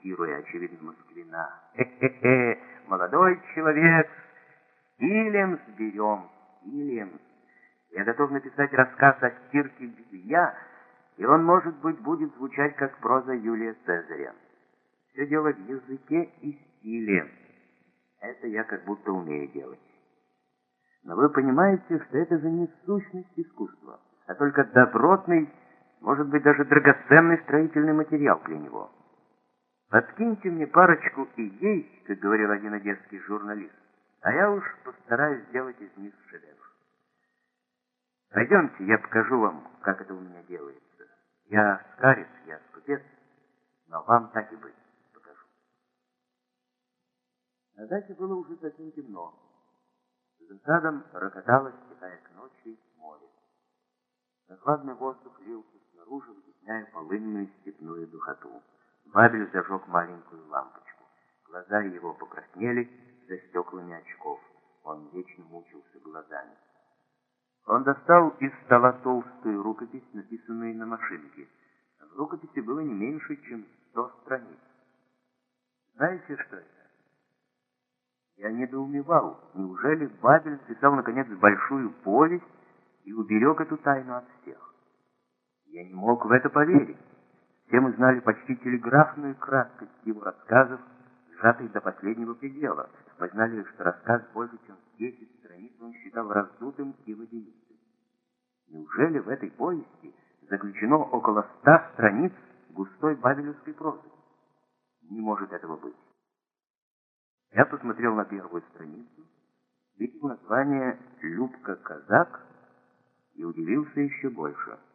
цитируя, очевидно, Москвина. «Хе-хе-хе, молодой человек, стилем сберем, стилем. Я готов написать рассказ о стирке белья, и он, может быть, будет звучать как проза Юлия Цезаря. Все дело в языке и стиле. Это я как будто умею делать. Но вы понимаете, что это же не сущность искусства, а только добротный, может быть, даже драгоценный строительный материал для него. Подкиньте мне парочку идей, как говорил один одесский журналист, а я уж постараюсь сделать из них шедевр. Пойдемте, я покажу вам, как это у меня делается. Я старец, я скупец, но вам так и быть покажу». На даче было уже совсем темно. За садом рокотало, стекая к ночи, море. Прохладный воздух лился снаружи, вытесняя полынную степную духоту. Бабель зажег маленькую лампочку. Глаза его покраснели за стеклами очков. Он вечно мучился глазами. Он достал из стола толстую рукопись, написанную на машинке. В рукописи было не меньше, чем 100 страниц. Знаете, что это? Я недоумевал. Неужели Бабель писал, наконец, большую повесть и уберег эту тайну от всех? Я не мог в это поверить. Все мы знали почти телеграфную краткость его рассказов, сжатых до последнего предела. Мы знали, что рассказ больше, чем 10 страниц, он считал раздутым и водянистым. Неужели в этой повести заключено около 100 страниц густой бабелевской прозы? Не может этого быть. Я посмотрел на первую страницу, видел название «Любка Казак» и удивился еще больше.